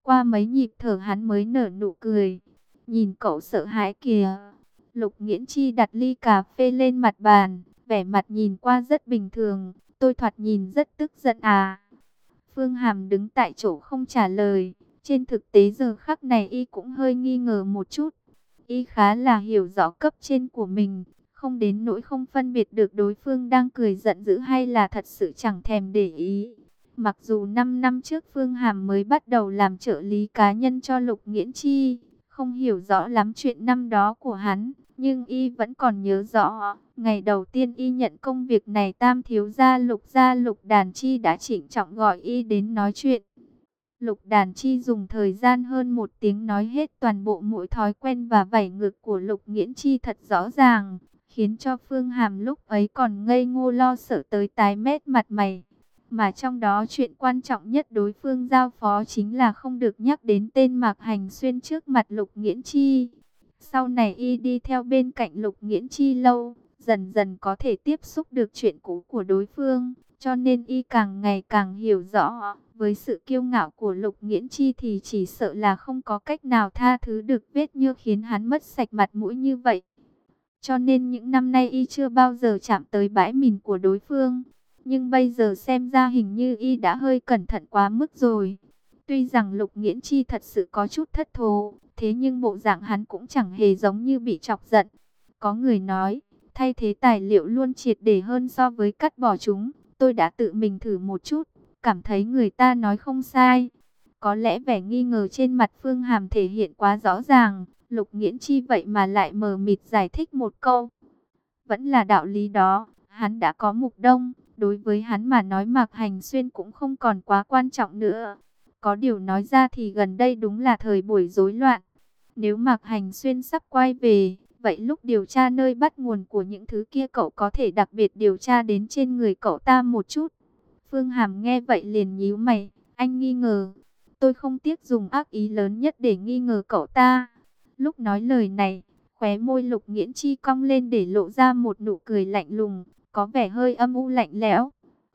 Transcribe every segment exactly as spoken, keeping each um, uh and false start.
Qua mấy nhịp thở hắn mới nở nụ cười. Nhìn cậu sợ hãi kìa. Lục Nghiễn Chi đặt ly cà phê lên mặt bàn, vẻ mặt nhìn qua rất bình thường. Tôi thoạt nhìn rất tức giận à? Phương Hàm đứng tại chỗ không trả lời. Trên thực tế giờ khắc này y cũng hơi nghi ngờ một chút. Y khá là hiểu rõ cấp trên của mình, không đến nỗi không phân biệt được đối phương đang cười giận dữ hay là thật sự chẳng thèm để ý. Mặc dù năm năm trước Phương Hàm mới bắt đầu làm trợ lý cá nhân cho Lục Nghiễn Chi, không hiểu rõ lắm chuyện năm đó của hắn, nhưng y vẫn còn nhớ rõ. Ngày đầu tiên y nhận công việc này, Tam thiếu gia Lục gia Lục Đàn Chi đã trịnh trọng gọi y đến nói chuyện. Lục Đàn Chi dùng thời gian hơn một tiếng nói hết toàn bộ mỗi thói quen và vảy ngược của Lục Nghiễn Chi thật rõ ràng, khiến cho Phương Hàm lúc ấy còn ngây ngô lo sợ tới tái mét mặt mày. Mà trong đó chuyện quan trọng nhất đối phương giao phó chính là không được nhắc đến tên Mạc Hành Xuyên trước mặt Lục Nghiễn Chi. Sau này y đi theo bên cạnh Lục Nghiễn Chi lâu, dần dần có thể tiếp xúc được chuyện cũ của đối phương, cho nên y càng ngày càng hiểu rõ, với sự kiêu ngạo của Lục Nghiễn Chi thì chỉ sợ là không có cách nào tha thứ được vết nhơ khiến hắn mất sạch mặt mũi như vậy. Cho nên những năm nay y chưa bao giờ chạm tới bãi mìn của đối phương. Nhưng bây giờ xem ra hình như y đã hơi cẩn thận quá mức rồi. Tuy rằng Lục Nghiễn Chi thật sự có chút thất thố, thế nhưng bộ dạng hắn cũng chẳng hề giống như bị chọc giận. Có người nói, thay thế tài liệu luôn triệt để hơn so với cắt bỏ chúng. Tôi đã tự mình thử một chút, cảm thấy người ta nói không sai. Có lẽ vẻ nghi ngờ trên mặt Phương Hàm thể hiện quá rõ ràng. Lục Nghiễn Chi vậy mà lại mờ mịt giải thích một câu. Vẫn là đạo lý đó, hắn đã có Mục Đông. Đối với hắn mà nói Mạc Hành Xuyên cũng không còn quá quan trọng nữa. Có điều nói ra thì gần đây đúng là thời buổi rối loạn. Nếu Mạc Hành Xuyên sắp quay về, vậy lúc điều tra nơi bắt nguồn của những thứ kia cậu có thể đặc biệt điều tra đến trên người cậu ta một chút. Phương Hàm nghe vậy liền nhíu mày, anh nghi ngờ. Tôi không tiếc dùng ác ý lớn nhất để nghi ngờ cậu ta. Lúc nói lời này, khóe môi Lục Nghiễn Chi cong lên để lộ ra một nụ cười lạnh lùng, có vẻ hơi âm u lạnh lẽo.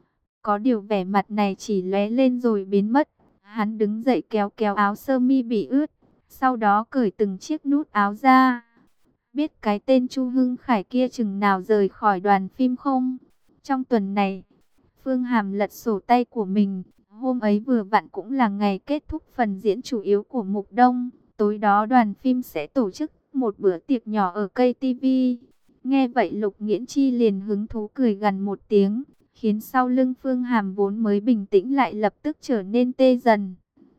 Có điều vẻ mặt này chỉ lóe lên rồi biến mất. Hắn đứng dậy kéo kéo áo sơ mi bị ướt, sau đó cởi từng chiếc nút áo ra. Biết cái tên Chu Hưng Khải kia chừng nào rời khỏi đoàn phim không? Trong tuần này, Phương Hàm lật sổ tay của mình. Hôm ấy vừa vặn cũng là ngày kết thúc phần diễn chủ yếu của Mục Đông. Tối đó đoàn phim sẽ tổ chức một bữa tiệc nhỏ ở cây ti vi. Nghe vậy Lục Nghiễn Chi liền hứng thú cười gằn một tiếng, khiến sau lưng Phương Hàm vốn mới bình tĩnh lại lập tức trở nên tê dần.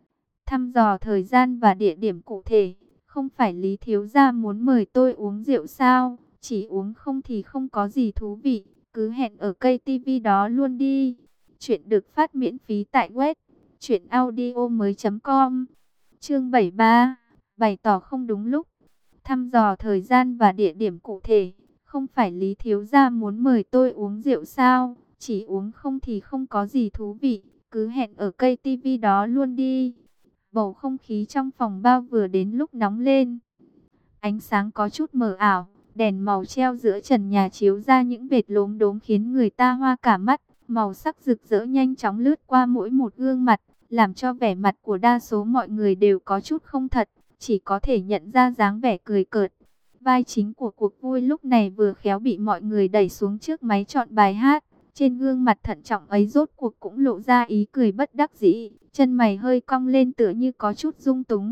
Thăm dò thời gian và địa điểm cụ thể, không phải Lý thiếu gia muốn mời tôi uống rượu sao? Chỉ uống không thì không có gì thú vị, cứ hẹn ở cây ti vi đó luôn đi. Chuyện được phát miễn phí tại web truyện audio mới chấm com. Chương bảy mươi ba, bày tỏ không đúng lúc. Thăm dò thời gian và địa điểm cụ thể, không phải Lý thiếu gia muốn mời tôi uống rượu sao? Chỉ uống không thì không có gì thú vị, cứ hẹn ở cây ti vi đó luôn đi. Bầu không khí trong phòng bao vừa đến lúc nóng lên. Ánh sáng có chút mờ ảo, đèn màu treo giữa trần nhà chiếu ra những vệt lốm đốm khiến người ta hoa cả mắt. Màu sắc rực rỡ nhanh chóng lướt qua mỗi một gương mặt, làm cho vẻ mặt của đa số mọi người đều có chút không thật, chỉ có thể nhận ra dáng vẻ cười cợt. Vai chính của cuộc vui lúc này vừa khéo bị mọi người đẩy xuống trước máy chọn bài hát. Trên gương mặt thận trọng ấy rốt cuộc cũng lộ ra ý cười bất đắc dĩ, chân mày hơi cong lên tựa như có chút rung túng.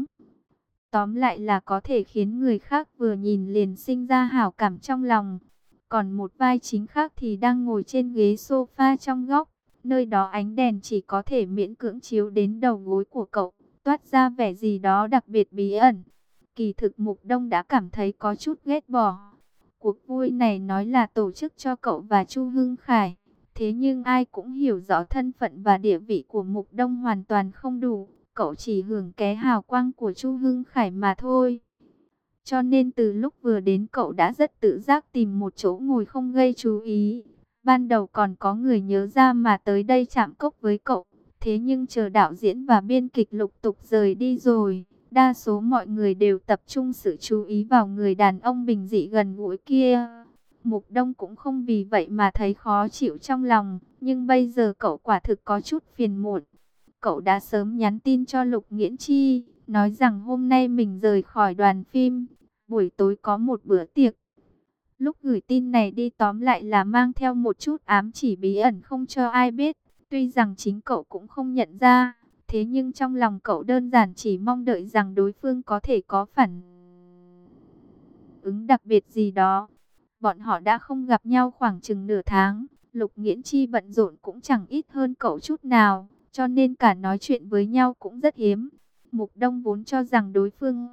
Tóm lại là có thể khiến người khác vừa nhìn liền sinh ra hảo cảm trong lòng. Còn một vai chính khác thì đang ngồi trên ghế sofa trong góc, nơi đó ánh đèn chỉ có thể miễn cưỡng chiếu đến đầu gối của cậu, toát ra vẻ gì đó đặc biệt bí ẩn. Kỳ thực Mục Đông đã cảm thấy có chút ghét bỏ. Cuộc vui này nói là tổ chức cho cậu và Chu Hưng Khải. Thế nhưng ai cũng hiểu rõ thân phận và địa vị của Mục Đông hoàn toàn không đủ. Cậu chỉ hưởng ké hào quang của Chu Hưng Khải mà thôi. Cho nên từ lúc vừa đến cậu đã rất tự giác tìm một chỗ ngồi không gây chú ý. Ban đầu còn có người nhớ ra mà tới đây chạm cốc với cậu. Thế nhưng chờ đạo diễn và biên kịch lục tục rời đi rồi, đa số mọi người đều tập trung sự chú ý vào người đàn ông bình dị gần gũi kia. Mục Đông cũng không vì vậy mà thấy khó chịu trong lòng, nhưng bây giờ cậu quả thực có chút phiền muộn. Cậu đã sớm nhắn tin cho Lục Nghiễn Chi, nói rằng hôm nay mình rời khỏi đoàn phim, buổi tối có một bữa tiệc. Lúc gửi tin này đi tóm lại là mang theo một chút ám chỉ bí ẩn không cho ai biết. Tuy rằng chính cậu cũng không nhận ra, thế nhưng trong lòng cậu đơn giản chỉ mong đợi rằng đối phương có thể có phản ứng đặc biệt gì đó. Bọn họ đã không gặp nhau khoảng chừng nửa tháng, Lục Nghiễn Chi bận rộn cũng chẳng ít hơn cậu chút nào, cho nên cả nói chuyện với nhau cũng rất hiếm. Mục Đông vốn cho rằng đối phương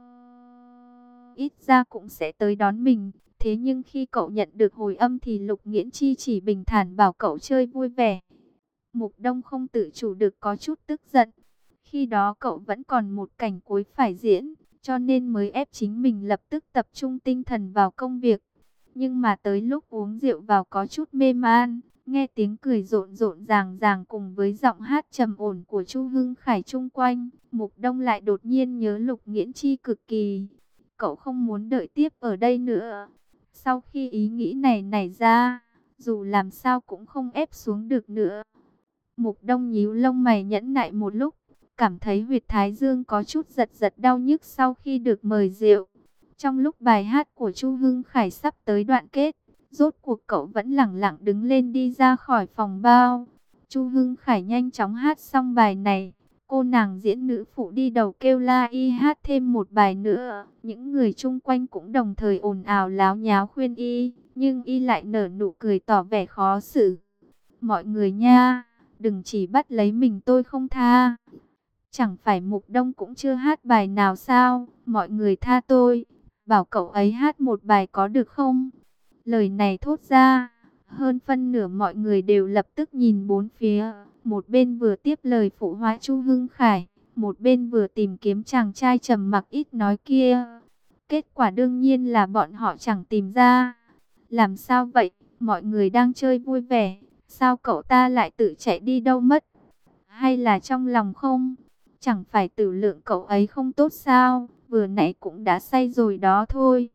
ít ra cũng sẽ tới đón mình, thế nhưng khi cậu nhận được hồi âm thì Lục Nghiễn Chi chỉ bình thản bảo cậu chơi vui vẻ. Mục Đông không tự chủ được có chút tức giận. Khi đó cậu vẫn còn một cảnh cuối phải diễn, cho nên mới ép chính mình lập tức tập trung tinh thần vào công việc. Nhưng mà tới lúc uống rượu vào có chút mê man, nghe tiếng cười rộn rộn ràng ràng cùng với giọng hát trầm ổn của Chu Hưng Khải chung quanh, Mục Đông lại đột nhiên nhớ Lục Nghiễn Chi cực kỳ. Cậu không muốn đợi tiếp ở đây nữa. Sau khi ý nghĩ này nảy ra, dù làm sao cũng không ép xuống được nữa. Mục Đông nhíu lông mày nhẫn nại một lúc, cảm thấy huyệt thái dương có chút giật giật đau nhức sau khi được mời rượu. Trong lúc bài hát của Chu Hưng Khải sắp tới đoạn kết, rốt cuộc cậu vẫn lẳng lặng đứng lên đi ra khỏi phòng bao. Chu Hưng Khải nhanh chóng hát xong bài này, cô nàng diễn nữ phụ đi đầu kêu la y hát thêm một bài nữa. Những người chung quanh cũng đồng thời ồn ào láo nháo khuyên y, nhưng y lại nở nụ cười tỏ vẻ khó xử. Mọi người nha, đừng chỉ bắt lấy mình tôi không tha. Chẳng phải Mục Đông cũng chưa hát bài nào sao, mọi người tha tôi, bảo cậu ấy hát một bài có được không? Lời này thốt ra, hơn phân nửa mọi người đều lập tức nhìn bốn phía, một bên vừa tiếp lời phụ họa Chu Hưng Khải, một bên vừa tìm kiếm chàng trai trầm mặc ít nói kia. Kết quả đương nhiên là bọn họ chẳng tìm ra. Làm sao vậy, mọi người đang chơi vui vẻ, sao cậu ta lại tự chạy đi đâu mất? Hay là trong lòng không? Chẳng phải tử lượng cậu ấy không tốt sao, vừa nãy cũng đã say rồi đó thôi.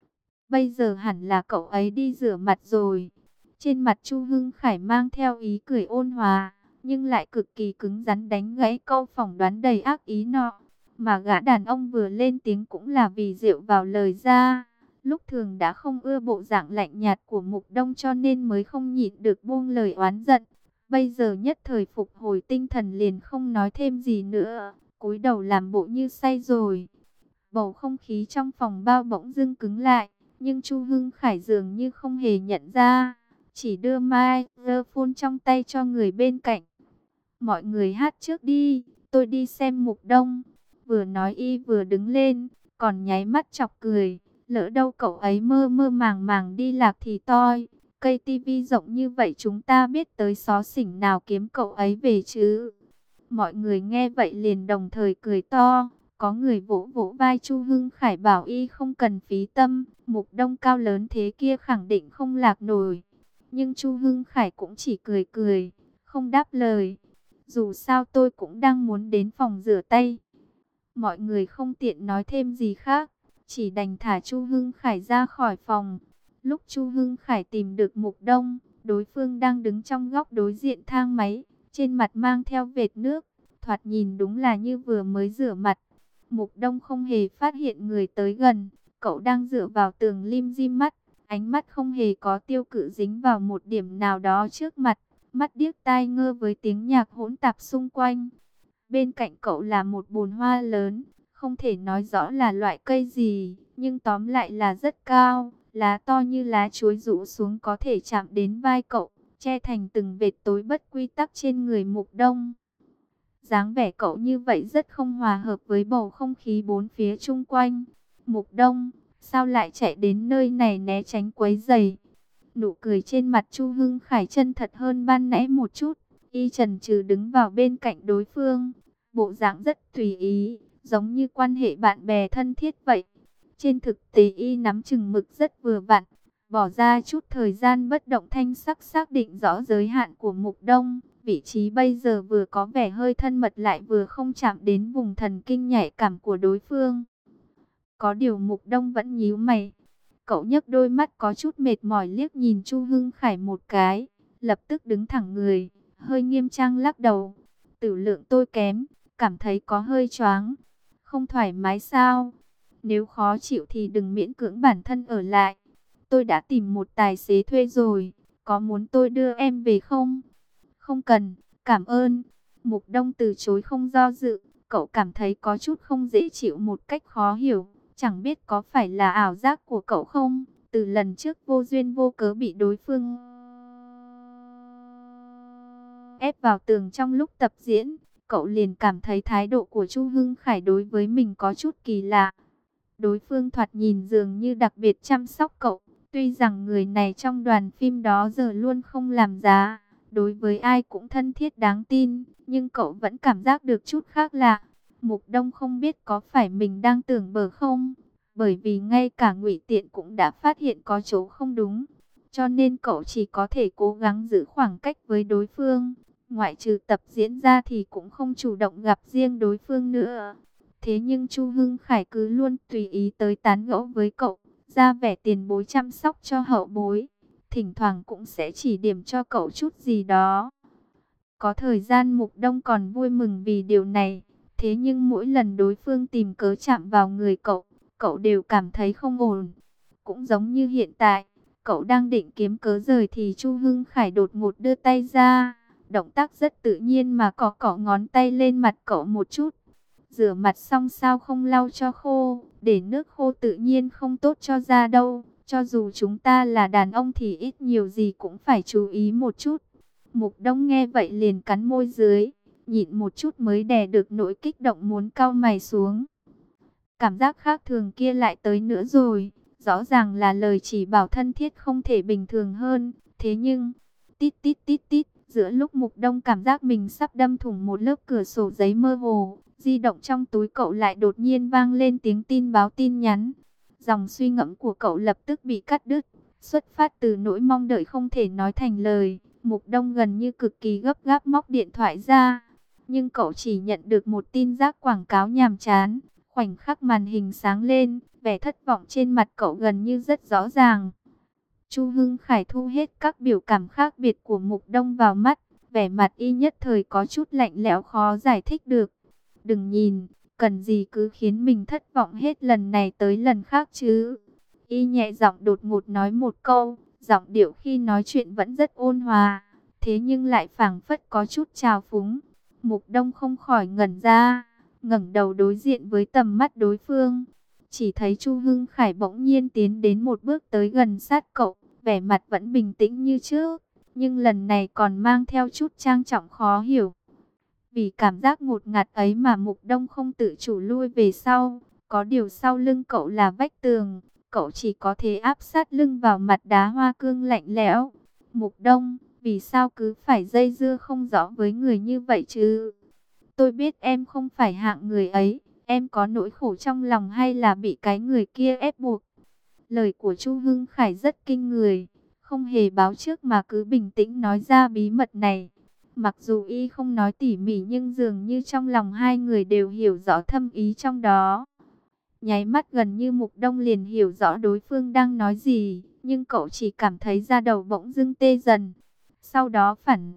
Bây giờ hẳn là cậu ấy đi rửa mặt rồi. Trên mặt Chu Hưng Khải mang theo ý cười ôn hòa, nhưng lại cực kỳ cứng rắn đánh gãy câu phỏng đoán đầy ác ý nọ. Mà gã đàn ông vừa lên tiếng cũng là vì rượu vào lời ra. Lúc thường đã không ưa bộ dạng lạnh nhạt của Mục Đông cho nên mới không nhịn được buông lời oán giận. Bây giờ nhất thời phục hồi tinh thần liền không nói thêm gì nữa, cúi đầu làm bộ như say rồi. Bầu không khí trong phòng bao bỗng dưng cứng lại, nhưng Chu Hưng Khải dường như không hề nhận ra, chỉ đưa microphone trong tay cho người bên cạnh. Mọi người hát trước đi, tôi đi xem Mục Đông. Vừa nói y vừa đứng lên, còn nháy mắt chọc cười, lỡ đâu cậu ấy mơ mơ màng màng đi lạc thì toi. Cây tivi rộng như vậy chúng ta biết tới xó xỉnh nào kiếm cậu ấy về chứ. Mọi người nghe vậy liền đồng thời cười to. Có người vỗ vỗ vai Chu Hưng Khải bảo y không cần phí tâm. Mục Đông cao lớn thế kia khẳng định không lạc nổi. Nhưng Chu Hưng Khải cũng chỉ cười cười, không đáp lời. Dù sao tôi cũng đang muốn đến phòng rửa tay. Mọi người không tiện nói thêm gì khác, chỉ đành thả Chu Hưng Khải ra khỏi phòng. Lúc Chu Hưng Khải tìm được Mục Đông, đối phương đang đứng trong góc đối diện thang máy, trên mặt mang theo vệt nước, thoạt nhìn đúng là như vừa mới rửa mặt. Mục Đông không hề phát hiện người tới gần, cậu đang dựa vào tường lim dim mắt, ánh mắt không hề có tiêu cự dính vào một điểm nào đó trước mặt, mắt điếc tai ngơ với tiếng nhạc hỗn tạp xung quanh. Bên cạnh cậu là một bồn hoa lớn, không thể nói rõ là loại cây gì, nhưng tóm lại là rất cao. Lá to như lá chuối rũ xuống có thể chạm đến vai cậu, che thành từng vệt tối bất quy tắc trên người Mục Đông. Dáng vẻ cậu như vậy rất không hòa hợp với bầu không khí bốn phía chung quanh. Mục Đông, sao lại chạy đến nơi này né tránh quấy rầy? Nụ cười trên mặt Chu Hưng Khải chân thật hơn ban nãy một chút. Y chần chừ đứng vào bên cạnh đối phương, bộ dạng rất tùy ý, giống như quan hệ bạn bè thân thiết vậy. Trên thực tế y nắm chừng mực rất vừa vặn, bỏ ra chút thời gian bất động thanh sắc xác định rõ giới hạn của Mục Đông. Vị trí bây giờ vừa có vẻ hơi thân mật lại vừa không chạm đến vùng thần kinh nhạy cảm của đối phương. Có điều Mục Đông vẫn nhíu mày. Cậu nhấc đôi mắt có chút mệt mỏi liếc nhìn Chu Hưng Khải một cái, lập tức đứng thẳng người, hơi nghiêm trang lắc đầu. Tử lượng tôi kém, cảm thấy có hơi choáng. Không thoải mái sao? Nếu khó chịu thì đừng miễn cưỡng bản thân ở lại. Tôi đã tìm một tài xế thuê rồi, có muốn tôi đưa em về không? Không cần, cảm ơn. Mục Đông từ chối không do dự, cậu cảm thấy có chút không dễ chịu một cách khó hiểu. Chẳng biết có phải là ảo giác của cậu không? Từ lần trước vô duyên vô cớ bị đối phương ép vào tường trong lúc tập diễn, cậu liền cảm thấy thái độ của Chu Hưng Khải đối với mình có chút kỳ lạ. Đối phương thoạt nhìn dường như đặc biệt chăm sóc cậu, tuy rằng người này trong đoàn phim đó giờ luôn không làm giá, đối với ai cũng thân thiết đáng tin, nhưng cậu vẫn cảm giác được chút khác lạ. Mục Đông không biết có phải mình đang tưởng bở không, bởi vì ngay cả Ngụy Tiện cũng đã phát hiện có chỗ không đúng, cho nên cậu chỉ có thể cố gắng giữ khoảng cách với đối phương. Ngoại trừ tập diễn ra thì cũng không chủ động gặp riêng đối phương nữa. Thế nhưng Chu Hưng Khải cứ luôn tùy ý tới tán gẫu với cậu, ra vẻ tiền bối chăm sóc cho hậu bối. Thỉnh thoảng cũng sẽ chỉ điểm cho cậu chút gì đó. Có thời gian Mục Đông còn vui mừng vì điều này. Thế nhưng mỗi lần đối phương tìm cớ chạm vào người cậu, cậu đều cảm thấy không ổn. Cũng giống như hiện tại, cậu đang định kiếm cớ rời thì Chu Hưng Khải đột ngột đưa tay ra. Động tác rất tự nhiên mà cọ cọ ngón tay lên mặt cậu một chút. Rửa mặt xong sao không lau cho khô, để nước khô tự nhiên không tốt cho da đâu. Cho dù chúng ta là đàn ông thì ít nhiều gì cũng phải chú ý một chút. Mục Đông nghe vậy liền cắn môi dưới, nhịn một chút mới đè được nỗi kích động muốn cau mày xuống. Cảm giác khác thường kia lại tới nữa rồi, rõ ràng là lời chỉ bảo thân thiết không thể bình thường hơn, thế nhưng tít tít tít tít, giữa lúc Mục Đông cảm giác mình sắp đâm thủng một lớp cửa sổ giấy mơ hồ, di động trong túi cậu lại đột nhiên vang lên tiếng tin báo tin nhắn. Dòng suy ngẫm của cậu lập tức bị cắt đứt, xuất phát từ nỗi mong đợi không thể nói thành lời. Mục Đông gần như cực kỳ gấp gáp móc điện thoại ra, nhưng cậu chỉ nhận được một tin rác quảng cáo nhàm chán. Khoảnh khắc màn hình sáng lên, vẻ thất vọng trên mặt cậu gần như rất rõ ràng. Chu Hưng Khải thu hết các biểu cảm khác biệt của Mục Đông vào mắt, vẻ mặt y nhất thời có chút lạnh lẽo khó giải thích được. Đừng nhìn, cần gì cứ khiến mình thất vọng hết lần này tới lần khác chứ. Y nhẹ giọng đột ngột nói một câu, giọng điệu khi nói chuyện vẫn rất ôn hòa, thế nhưng lại phảng phất có chút trào phúng. Mục Đông không khỏi ngẩn ra, ngẩng đầu đối diện với tầm mắt đối phương. Chỉ thấy Chu Hưng Khải bỗng nhiên tiến đến một bước tới gần sát cậu, vẻ mặt vẫn bình tĩnh như trước, nhưng lần này còn mang theo chút trang trọng khó hiểu. Vì cảm giác ngột ngạt ấy mà Mục Đông không tự chủ lui về sau, có điều sau lưng cậu là vách tường, cậu chỉ có thể áp sát lưng vào mặt đá hoa cương lạnh lẽo. Mục Đông, vì sao cứ phải dây dưa không rõ với người như vậy chứ? Tôi biết em không phải hạng người ấy, em có nỗi khổ trong lòng hay là bị cái người kia ép buộc? Lời của Chu Hưng Khải rất kinh người, không hề báo trước mà cứ bình tĩnh nói ra bí mật này. Mặc dù y không nói tỉ mỉ nhưng dường như trong lòng hai người đều hiểu rõ thâm ý trong đó. Nháy mắt gần như Mục Đông liền hiểu rõ đối phương đang nói gì, nhưng cậu chỉ cảm thấy da đầu bỗng dưng tê dần. Sau đó phản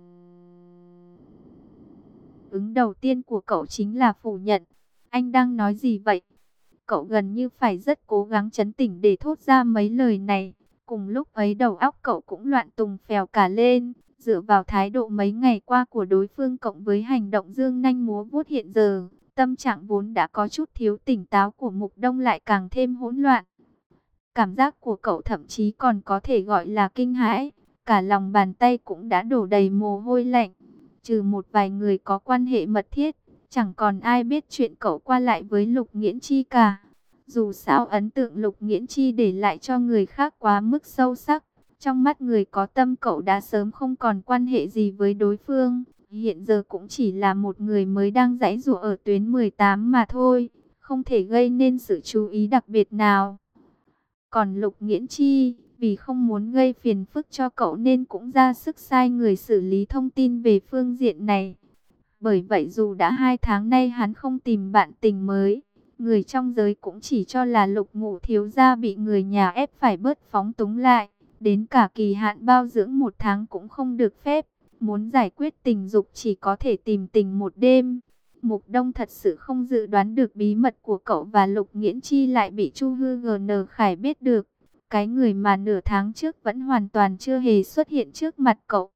ứng đầu tiên của cậu chính là phủ nhận. Anh đang nói gì vậy? Cậu gần như phải rất cố gắng trấn tĩnh để thốt ra mấy lời này. Cùng lúc ấy đầu óc cậu cũng loạn tùng phèo cả lên. Dựa vào thái độ mấy ngày qua của đối phương cộng với hành động dương nanh múa vuốt hiện giờ, tâm trạng vốn đã có chút thiếu tỉnh táo của Mục Đông lại càng thêm hỗn loạn. Cảm giác của cậu thậm chí còn có thể gọi là kinh hãi, cả lòng bàn tay cũng đã đổ đầy mồ hôi lạnh. Trừ một vài người có quan hệ mật thiết, chẳng còn ai biết chuyện cậu qua lại với Lục Nghiễn Chi cả. Dù sao ấn tượng Lục Nghiễn Chi để lại cho người khác quá mức sâu sắc. Trong mắt người có tâm cậu đã sớm không còn quan hệ gì với đối phương. Hiện giờ cũng chỉ là một người mới đang giãy giụa ở tuyến mười tám mà thôi. Không thể gây nên sự chú ý đặc biệt nào. Còn Lục Nghiễn Chi, vì không muốn gây phiền phức cho cậu nên cũng ra sức sai người xử lý thông tin về phương diện này. Bởi vậy dù đã hai tháng nay hắn không tìm bạn tình mới, người trong giới cũng chỉ cho là Lục Ngũ thiếu gia bị người nhà ép phải bớt phóng túng lại. Đến cả kỳ hạn bao dưỡng một tháng cũng không được phép. Muốn giải quyết tình dục chỉ có thể tìm tình một đêm. Mục Đông thật sự không dự đoán được bí mật của cậu và Lục Nghiễn Chi lại bị Chu Hư giê en Khải biết được. Cái người mà nửa tháng trước vẫn hoàn toàn chưa hề xuất hiện trước mặt cậu.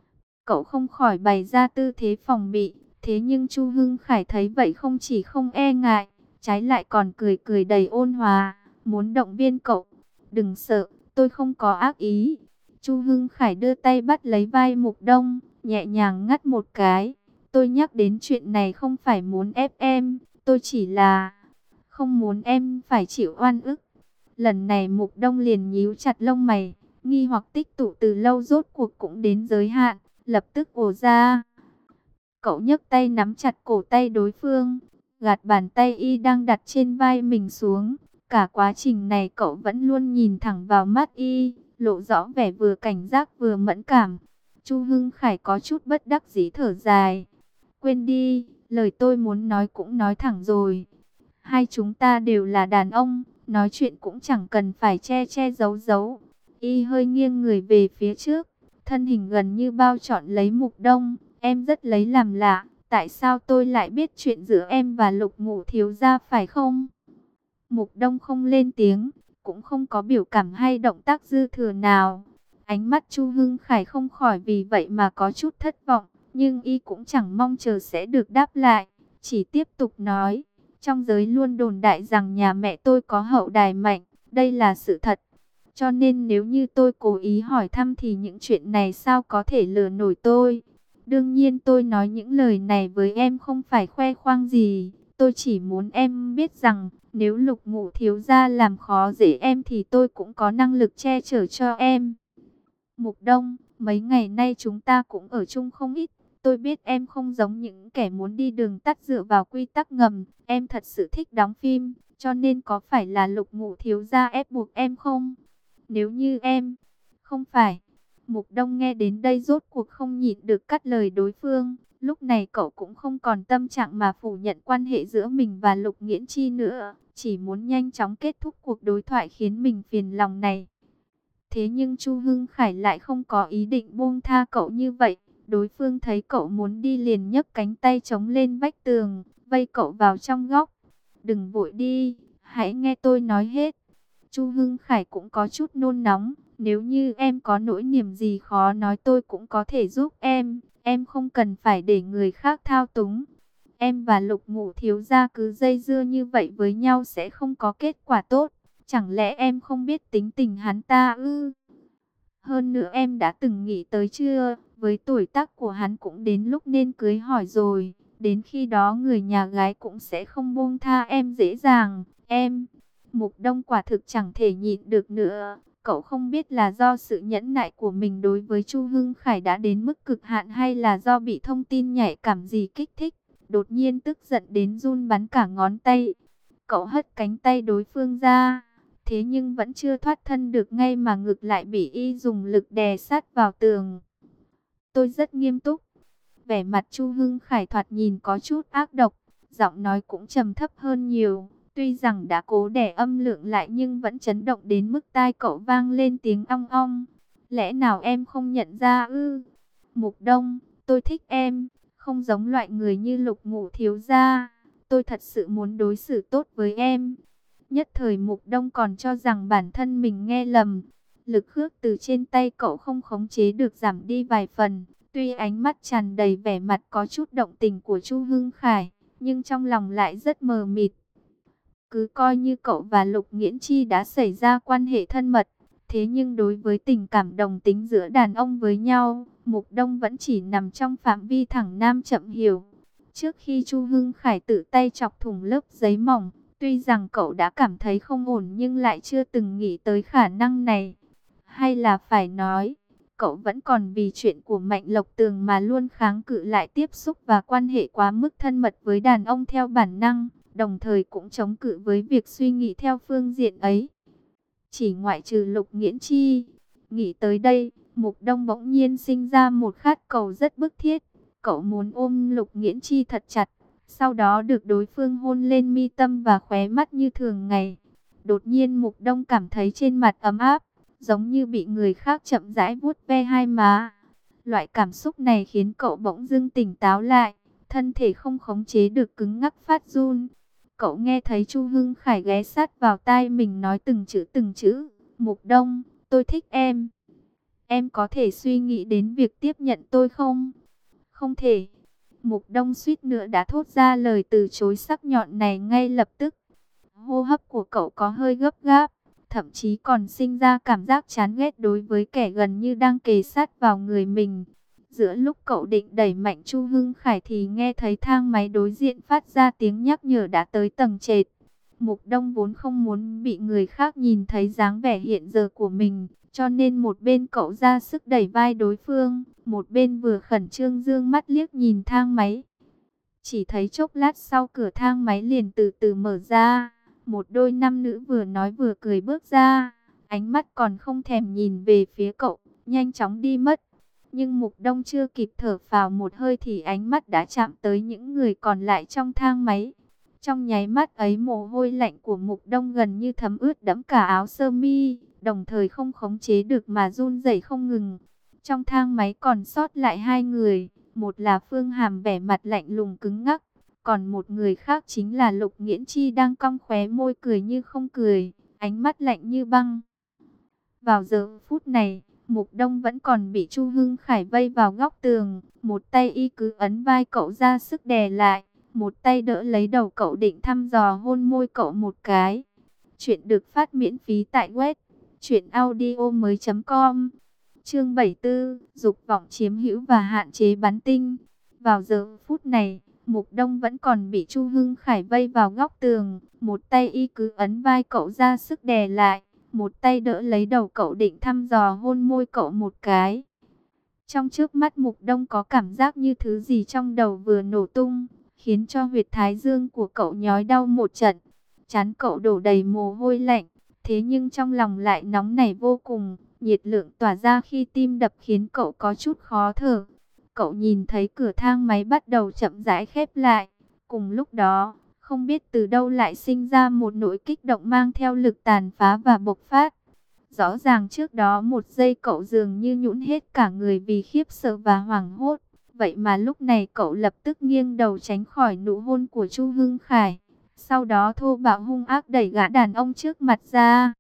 Cậu không khỏi bày ra tư thế phòng bị. Thế nhưng Chu Hưng Khải thấy vậy không chỉ không e ngại, trái lại còn cười cười đầy ôn hòa, muốn động viên cậu. Đừng sợ, tôi không có ác ý. Chu Hưng Khải đưa tay bắt lấy vai Mục Đông, nhẹ nhàng ngắt một cái. Tôi nhắc đến chuyện này không phải muốn ép em, tôi chỉ là không muốn em phải chịu oan ức. Lần này Mục Đông liền nhíu chặt lông mày, nghi hoặc tích tụ từ lâu rốt cuộc cũng đến giới hạn, lập tức ồ ra. Cậu nhấc tay nắm chặt cổ tay đối phương, gạt bàn tay y đang đặt trên vai mình xuống. Cả quá trình này cậu vẫn luôn nhìn thẳng vào mắt y, lộ rõ vẻ vừa cảnh giác vừa mẫn cảm. Chu Hưng Khải có chút bất đắc dĩ thở dài. Quên đi, lời tôi muốn nói cũng nói thẳng rồi. Hai chúng ta đều là đàn ông, nói chuyện cũng chẳng cần phải che che giấu giấu. Y hơi nghiêng người về phía trước, thân hình gần như bao trọn lấy Mục Đông. Em rất lấy làm lạ, tại sao tôi lại biết chuyện giữa em và Lục Ngũ thiếu gia phải không? Mục Đông không lên tiếng, cũng không có biểu cảm hay động tác dư thừa nào. Ánh mắt Chu Hưng Khải không khỏi vì vậy mà có chút thất vọng, nhưng y cũng chẳng mong chờ sẽ được đáp lại, chỉ tiếp tục nói. Trong giới luôn đồn đại rằng nhà mẹ tôi có hậu đài mạnh, đây là sự thật. Cho nên nếu như tôi cố ý hỏi thăm thì những chuyện này sao có thể lừa nổi tôi? Đương nhiên tôi nói những lời này với em không phải khoe khoang gì. Tôi chỉ muốn em biết rằng nếu Lục Ngũ thiếu gia làm khó dễ em thì tôi cũng có năng lực che chở cho em. Mục Đông, mấy ngày nay chúng ta cũng ở chung không ít. Tôi biết em không giống những kẻ muốn đi đường tắt dựa vào quy tắc ngầm. Em thật sự thích đóng phim, cho nên có phải là Lục Ngũ thiếu gia ép buộc em không? Nếu như em không phải. Mục Đông nghe đến đây rốt cuộc không nhịn được cắt lời đối phương. Lúc này cậu cũng không còn tâm trạng mà phủ nhận quan hệ giữa mình và Lục Nghiễn Chi nữa. Chỉ muốn nhanh chóng kết thúc cuộc đối thoại khiến mình phiền lòng này. Thế nhưng Chu Hưng Khải lại không có ý định buông tha cậu như vậy. Đối phương thấy cậu muốn đi liền nhấc cánh tay chống lên vách tường, vây cậu vào trong góc. Đừng vội đi, hãy nghe tôi nói hết. Chu Hưng Khải cũng có chút nôn nóng. Nếu như em có nỗi niềm gì khó nói tôi cũng có thể giúp em. Em không cần phải để người khác thao túng. Em và Lục Ngũ thiếu gia cứ dây dưa như vậy với nhau sẽ không có kết quả tốt. Chẳng lẽ em không biết tính tình hắn ta ư? Hơn nữa em đã từng nghĩ tới chưa? Với tuổi tác của hắn cũng đến lúc nên cưới hỏi rồi. Đến khi đó người nhà gái cũng sẽ không buông tha em dễ dàng. Em, Mục Đông quả thực chẳng thể nhịn được nữa. Cậu không biết là do sự nhẫn nại của mình đối với Chu Hưng Khải đã đến mức cực hạn hay là do bị thông tin nhạy cảm gì kích thích. Đột nhiên tức giận đến run bắn cả ngón tay. Cậu hất cánh tay đối phương ra. Thế nhưng vẫn chưa thoát thân được ngay mà ngực lại bị y dùng lực đè sát vào tường. Tôi rất nghiêm túc. Vẻ mặt Chu Hưng Khải thoạt nhìn có chút ác độc. Giọng nói cũng trầm thấp hơn nhiều. Tuy rằng đã cố đè âm lượng lại nhưng vẫn chấn động đến mức tai cậu vang lên tiếng ong ong. Lẽ nào em không nhận ra ư? Mục Đông, tôi thích em. Không giống loại người như Lục Ngũ thiếu gia. Tôi thật sự muốn đối xử tốt với em. Nhất thời Mục Đông còn cho rằng bản thân mình nghe lầm. Lực khước từ trên tay cậu không khống chế được giảm đi vài phần. Tuy ánh mắt tràn đầy vẻ mặt có chút động tình của Chu Hưng Khải, nhưng trong lòng lại rất mờ mịt. Cứ coi như cậu và Lục Nghiễn Chi đã xảy ra quan hệ thân mật. Thế nhưng đối với tình cảm đồng tính giữa đàn ông với nhau, Mục Đông vẫn chỉ nằm trong phạm vi thẳng nam chậm hiểu. Trước khi Chu Hưng Khải tự tay chọc thủng lớp giấy mỏng, tuy rằng cậu đã cảm thấy không ổn nhưng lại chưa từng nghĩ tới khả năng này. Hay là phải nói, cậu vẫn còn vì chuyện của Mạnh Lộc Tường mà luôn kháng cự lại tiếp xúc và quan hệ quá mức thân mật với đàn ông theo bản năng, đồng thời cũng chống cự với việc suy nghĩ theo phương diện ấy. Chỉ ngoại trừ Lục Nghiễn Chi. Nghĩ tới đây, Mục Đông bỗng nhiên sinh ra một khát cầu rất bức thiết. Cậu muốn ôm Lục Nghiễn Chi thật chặt, sau đó được đối phương hôn lên mi tâm và khóe mắt như thường ngày. Đột nhiên Mục Đông cảm thấy trên mặt ấm áp, giống như bị người khác chậm rãi vuốt ve hai má. Loại cảm xúc này khiến cậu bỗng dưng tỉnh táo lại, thân thể không khống chế được cứng ngắc phát run. Cậu nghe thấy Chu Hưng Khải ghé sát vào tai mình nói từng chữ từng chữ. Mục Đông, tôi thích em. Em có thể suy nghĩ đến việc tiếp nhận tôi không? Không thể. Mục Đông suýt nữa đã thốt ra lời từ chối sắc nhọn này ngay lập tức. Hô hấp của cậu có hơi gấp gáp, thậm chí còn sinh ra cảm giác chán ghét đối với kẻ gần như đang kề sát vào người mình. Giữa lúc cậu định đẩy mạnh Chu Hưng Khải thì nghe thấy thang máy đối diện phát ra tiếng nhắc nhở đã tới tầng trệt. Mục Đông vốn không muốn bị người khác nhìn thấy dáng vẻ hiện giờ của mình, cho nên một bên cậu ra sức đẩy vai đối phương, một bên vừa khẩn trương dương mắt liếc nhìn thang máy. Chỉ thấy chốc lát sau cửa thang máy liền từ từ mở ra, một đôi nam nữ vừa nói vừa cười bước ra, ánh mắt còn không thèm nhìn về phía cậu, nhanh chóng đi mất. Nhưng Mục Đông chưa kịp thở phào một hơi thì ánh mắt đã chạm tới những người còn lại trong thang máy. Trong nháy mắt ấy mồ hôi lạnh của Mục Đông gần như thấm ướt đẫm cả áo sơ mi, đồng thời không khống chế được mà run rẩy không ngừng. Trong thang máy còn sót lại hai người, một là Phương Hàm vẻ mặt lạnh lùng cứng ngắc, còn một người khác chính là Lục Nghiễn Chi đang cong khóe môi cười như không cười, ánh mắt lạnh như băng. Vào giờ phút này, Mục Đông vẫn còn bị Chu Hưng Khải vây vào góc tường, một tay y cứ ấn vai cậu ra sức đè lại, một tay đỡ lấy đầu cậu định thăm dò hôn môi cậu một cái. Chuyện được phát miễn phí tại web truyện audio mới chấm com. Chương bảy mươi tư, dục vọng chiếm hữu và hạn chế bắn tinh. Vào giờ phút này, Mục Đông vẫn còn bị Chu Hưng Khải vây vào góc tường, một tay y cứ ấn vai cậu ra sức đè lại, một tay đỡ lấy đầu cậu định thăm dò hôn môi cậu một cái. Trong trước mắt Mục Đông có cảm giác như thứ gì trong đầu vừa nổ tung, khiến cho huyệt thái dương của cậu nhói đau một trận. Trán cậu đổ đầy mồ hôi lạnh, thế nhưng trong lòng lại nóng nảy vô cùng, nhiệt lượng tỏa ra khi tim đập khiến cậu có chút khó thở. Cậu nhìn thấy cửa thang máy bắt đầu chậm rãi khép lại. Cùng lúc đó, không biết từ đâu lại sinh ra một nỗi kích động mang theo lực tàn phá và bộc phát. Rõ ràng trước đó một giây cậu dường như nhũn hết cả người vì khiếp sợ và hoảng hốt. Vậy mà lúc này cậu lập tức nghiêng đầu tránh khỏi nụ hôn của Chu Hưng Khải. Sau đó thô bạo hung ác đẩy gã đàn ông trước mặt ra.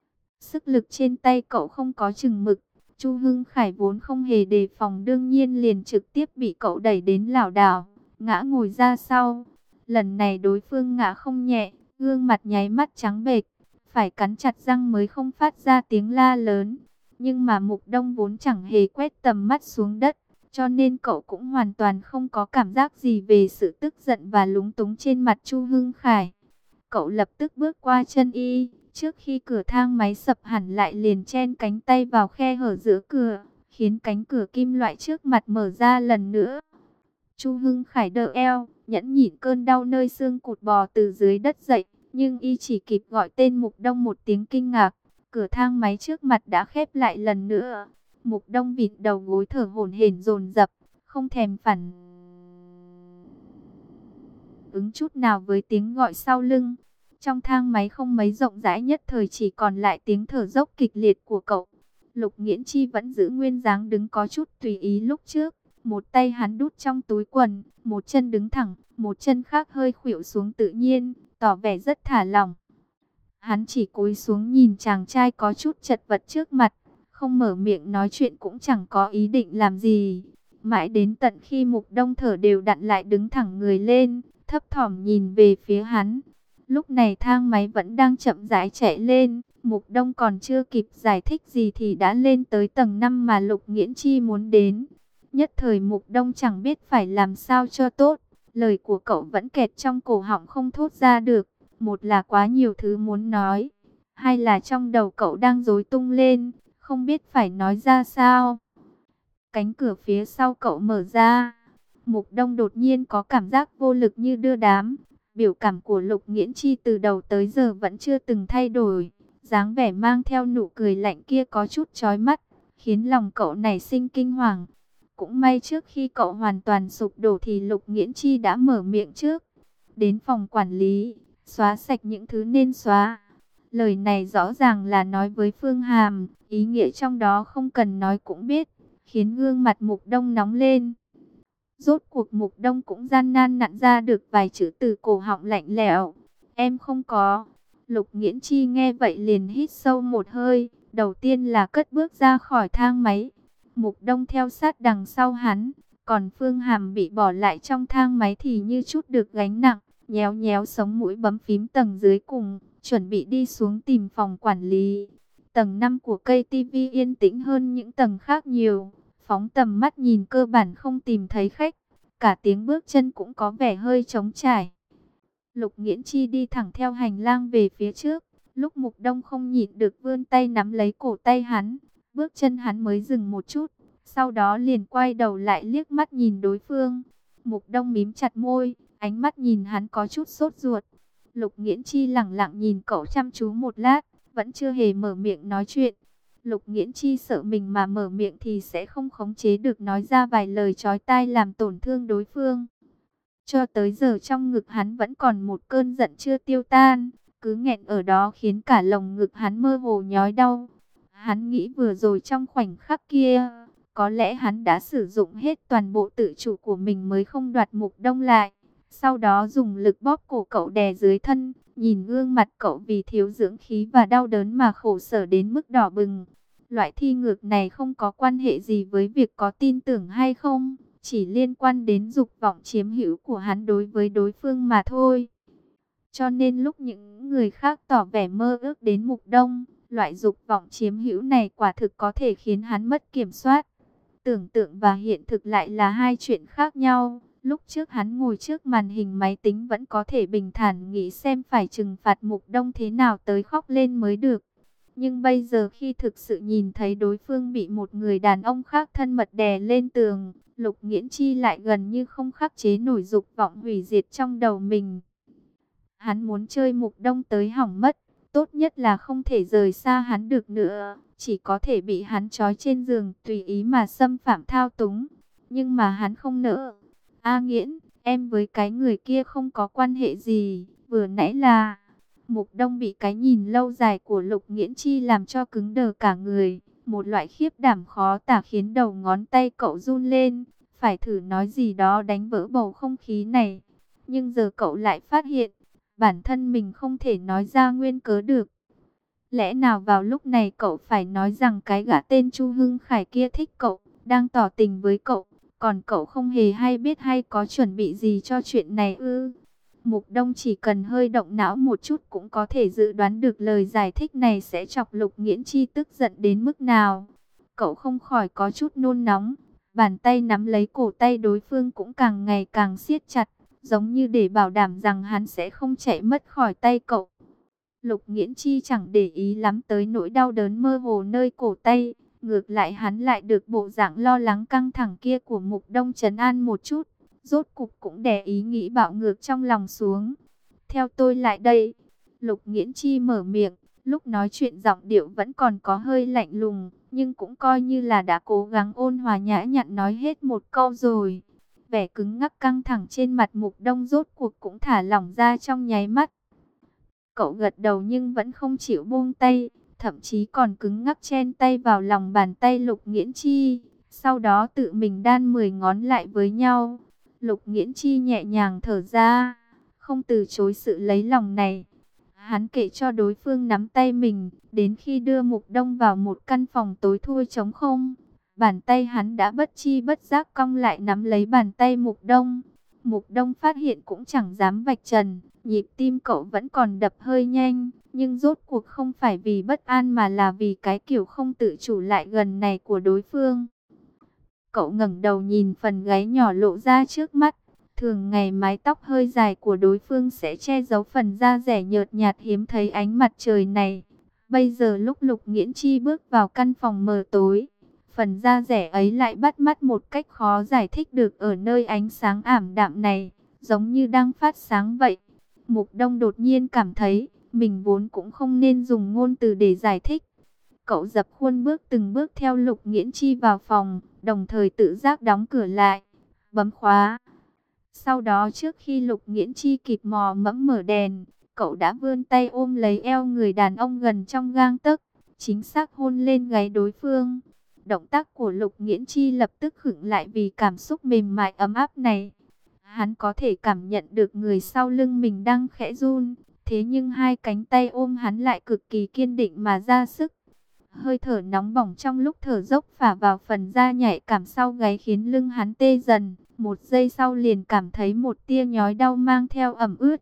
Sức lực trên tay cậu không có chừng mực. Chu Hưng Khải vốn không hề đề phòng đương nhiên liền trực tiếp bị cậu đẩy đến lảo đảo, ngã ngồi ra sau. Lần này đối phương ngã không nhẹ, gương mặt nháy mắt trắng bệch, phải cắn chặt răng mới không phát ra tiếng la lớn. Nhưng mà Mục Đông vốn chẳng hề quét tầm mắt xuống đất, cho nên cậu cũng hoàn toàn không có cảm giác gì về sự tức giận và lúng túng trên mặt Chu Hưng Khải. Cậu lập tức bước qua chân y, trước khi cửa thang máy sập hẳn lại liền chen cánh tay vào khe hở giữa cửa, khiến cánh cửa kim loại trước mặt mở ra lần nữa. Chu Hưng Khải đỡ eo, nhẫn nhịn cơn đau nơi xương cụt bò từ dưới đất dậy, nhưng y chỉ kịp gọi tên Mục Đông một tiếng kinh ngạc, cửa thang máy trước mặt đã khép lại lần nữa. Mục Đông vịn đầu gối thở hổn hển dồn dập, không thèm phản ứng chút nào với tiếng gọi sau lưng. Trong thang máy không mấy rộng rãi nhất thời chỉ còn lại tiếng thở dốc kịch liệt của cậu. Lục Nghiễn Chi vẫn giữ nguyên dáng đứng có chút tùy ý lúc trước. Một tay hắn đút trong túi quần, một chân đứng thẳng, một chân khác hơi khuỵu xuống tự nhiên, tỏ vẻ rất thả lỏng. Hắn chỉ cúi xuống nhìn chàng trai có chút chật vật trước mặt, không mở miệng nói chuyện cũng chẳng có ý định làm gì. Mãi đến tận khi Mục Đông thở đều đặn lại đứng thẳng người lên, thấp thỏm nhìn về phía hắn. Lúc này thang máy vẫn đang chậm rãi chạy lên, Mục Đông còn chưa kịp giải thích gì thì đã lên tới tầng năm mà Lục Nghiễn Chi muốn đến. Nhất thời Mục Đông chẳng biết phải làm sao cho tốt, lời của cậu vẫn kẹt trong cổ họng không thốt ra được. Một là quá nhiều thứ muốn nói, hai là trong đầu cậu đang rối tung lên, không biết phải nói ra sao. Cánh cửa phía sau cậu mở ra, Mục Đông đột nhiên có cảm giác vô lực như đưa đám. Biểu cảm của Lục Nghiễn Chi từ đầu tới giờ vẫn chưa từng thay đổi, dáng vẻ mang theo nụ cười lạnh kia có chút chói mắt, khiến lòng cậu nảy sinh kinh hoàng. Cũng may trước khi cậu hoàn toàn sụp đổ thì Lục Nghiễn Chi đã mở miệng trước. Đến phòng quản lý, xóa sạch những thứ nên xóa. Lời này rõ ràng là nói với Phương Hàm, ý nghĩa trong đó không cần nói cũng biết. khiến gương mặt Mục Đông nóng lên. Rốt cuộc Mục Đông cũng gian nan nặn ra được vài chữ từ cổ họng lạnh lẽo. Em không có. Lục Nghiễn Chi nghe vậy liền hít sâu một hơi. Đầu tiên là cất bước ra khỏi thang máy. Mục Đông theo sát đằng sau hắn. Còn Phương Hàm bị bỏ lại trong thang máy thì như chút được gánh nặng. Nhéo nhéo sống mũi bấm phím tầng dưới cùng. Chuẩn bị đi xuống tìm phòng quản lý. Tầng năm của cây tivi yên tĩnh hơn những tầng khác nhiều. Phóng tầm mắt nhìn cơ bản không tìm thấy khách. Cả tiếng bước chân cũng có vẻ hơi trống trải. Lục Nghiễn Chi đi thẳng theo hành lang về phía trước. Lúc Mục Đông không nhịn được vươn tay nắm lấy cổ tay hắn. Bước chân hắn mới dừng một chút. Sau đó liền quay đầu lại liếc mắt nhìn đối phương. Mục Đông mím chặt môi. Ánh mắt nhìn hắn có chút sốt ruột. Lục Nghiễn Chi lẳng lặng nhìn cậu chăm chú một lát. Vẫn chưa hề mở miệng nói chuyện. Lục Nghiễn Chi sợ mình mà mở miệng thì sẽ không khống chế được nói ra vài lời chói tai làm tổn thương đối phương. Cho tới giờ trong ngực hắn vẫn còn một cơn giận chưa tiêu tan, cứ nghẹn ở đó khiến cả lồng ngực hắn mơ hồ nhói đau. Hắn nghĩ vừa rồi trong khoảnh khắc kia, có lẽ hắn đã sử dụng hết toàn bộ tự chủ của mình mới không đoạt Mục Đông lại. Sau đó dùng lực bóp cổ cậu đè dưới thân, nhìn gương mặt cậu vì thiếu dưỡng khí và đau đớn mà khổ sở đến mức đỏ bừng. Loại thi ngược này không có quan hệ gì với việc có tin tưởng hay không, chỉ liên quan đến dục vọng chiếm hữu của hắn đối với đối phương mà thôi. Cho nên lúc những người khác tỏ vẻ mơ ước đến Mục Đông, loại dục vọng chiếm hữu này quả thực có thể khiến hắn mất kiểm soát. Tưởng tượng và hiện thực lại là hai chuyện khác nhau. Lúc trước hắn ngồi trước màn hình máy tính vẫn có thể bình thản nghĩ xem phải trừng phạt Mục Đông thế nào tới khóc lên mới được. Nhưng bây giờ khi thực sự nhìn thấy đối phương bị một người đàn ông khác thân mật đè lên tường, Lục Nghiễn Chi lại gần như không khắc chế nổi dục vọng hủy diệt trong đầu mình. Hắn muốn chơi Mục Đông tới hỏng mất, tốt nhất là không thể rời xa hắn được nữa, chỉ có thể bị hắn trói trên giường tùy ý mà xâm phạm thao túng. Nhưng mà hắn không nỡ. A Nghiễn, em với cái người kia không có quan hệ gì, vừa nãy là... Mục Đông bị cái nhìn lâu dài của Lục Nghiễn Chi làm cho cứng đờ cả người. Một loại khiếp đảm khó tả khiến đầu ngón tay cậu run lên. Phải thử nói gì đó đánh vỡ bầu không khí này. Nhưng giờ cậu lại phát hiện, bản thân mình không thể nói ra nguyên cớ được. Lẽ nào vào lúc này cậu phải nói rằng cái gã tên Chu Hưng Khải kia thích cậu, đang tỏ tình với cậu. Còn cậu không hề hay biết hay có chuẩn bị gì cho chuyện này ư? Mục Đông chỉ cần hơi động não một chút cũng có thể dự đoán được lời giải thích này sẽ chọc Lục Nghiễn Chi tức giận đến mức nào. Cậu không khỏi có chút nôn nóng, bàn tay nắm lấy cổ tay đối phương cũng càng ngày càng siết chặt, giống như để bảo đảm rằng hắn sẽ không chạy mất khỏi tay cậu. Lục Nghiễn Chi chẳng để ý lắm tới nỗi đau đớn mơ hồ nơi cổ tay, ngược lại hắn lại được bộ dạng lo lắng căng thẳng kia của Mục Đông trấn an một chút. Rốt cục cũng đè ý nghĩ bạo ngược trong lòng xuống. Theo tôi lại đây. Lục Nghiễn Chi mở miệng. Lúc nói chuyện giọng điệu vẫn còn có hơi lạnh lùng. Nhưng cũng coi như là đã cố gắng ôn hòa nhã nhặn nói hết một câu rồi. Vẻ cứng ngắc căng thẳng trên mặt Mục Đông rốt cuộc cũng thả lỏng ra trong nháy mắt. Cậu gật đầu nhưng vẫn không chịu buông tay. Thậm chí còn cứng ngắc chen tay vào lòng bàn tay Lục Nghiễn Chi. Sau đó tự mình đan mười ngón lại với nhau. Lục Nghiễn Chi nhẹ nhàng thở ra, không từ chối sự lấy lòng này. Hắn kể cho đối phương nắm tay mình, đến khi đưa Mục Đông vào một căn phòng tối thui trống không, bàn tay hắn đã bất chi bất giác cong lại nắm lấy bàn tay Mục Đông. Mục Đông phát hiện cũng chẳng dám vạch trần, nhịp tim cậu vẫn còn đập hơi nhanh, nhưng rốt cuộc không phải vì bất an mà là vì cái kiểu không tự chủ lại gần này của đối phương. Cậu ngẩng đầu nhìn phần gáy nhỏ lộ ra trước mắt. Thường ngày mái tóc hơi dài của đối phương sẽ che giấu phần da rẻ nhợt nhạt hiếm thấy ánh mặt trời này. Bây giờ lúc Lục Nghiễn Chi bước vào căn phòng mờ tối, phần da rẻ ấy lại bắt mắt một cách khó giải thích được ở nơi ánh sáng ảm đạm này, giống như đang phát sáng vậy. Mục Đông đột nhiên cảm thấy, mình vốn cũng không nên dùng ngôn từ để giải thích. Cậu dập khuôn bước từng bước theo Lục Nghiễn Chi vào phòng, đồng thời tự giác đóng cửa lại, bấm khóa. Sau đó trước khi Lục Nghiễn Chi kịp mò mẫm mở đèn, cậu đã vươn tay ôm lấy eo người đàn ông gần trong gang tấc, chính xác hôn lên gáy đối phương. Động tác của Lục Nghiễn Chi lập tức khựng lại vì cảm xúc mềm mại ấm áp này. Hắn có thể cảm nhận được người sau lưng mình đang khẽ run, thế nhưng hai cánh tay ôm hắn lại cực kỳ kiên định mà ra sức. Hơi thở nóng bỏng trong lúc thở dốc phả vào phần da nhạy cảm sau gáy khiến lưng hắn tê dần. Một giây sau liền cảm thấy một tia nhói đau mang theo ẩm ướt.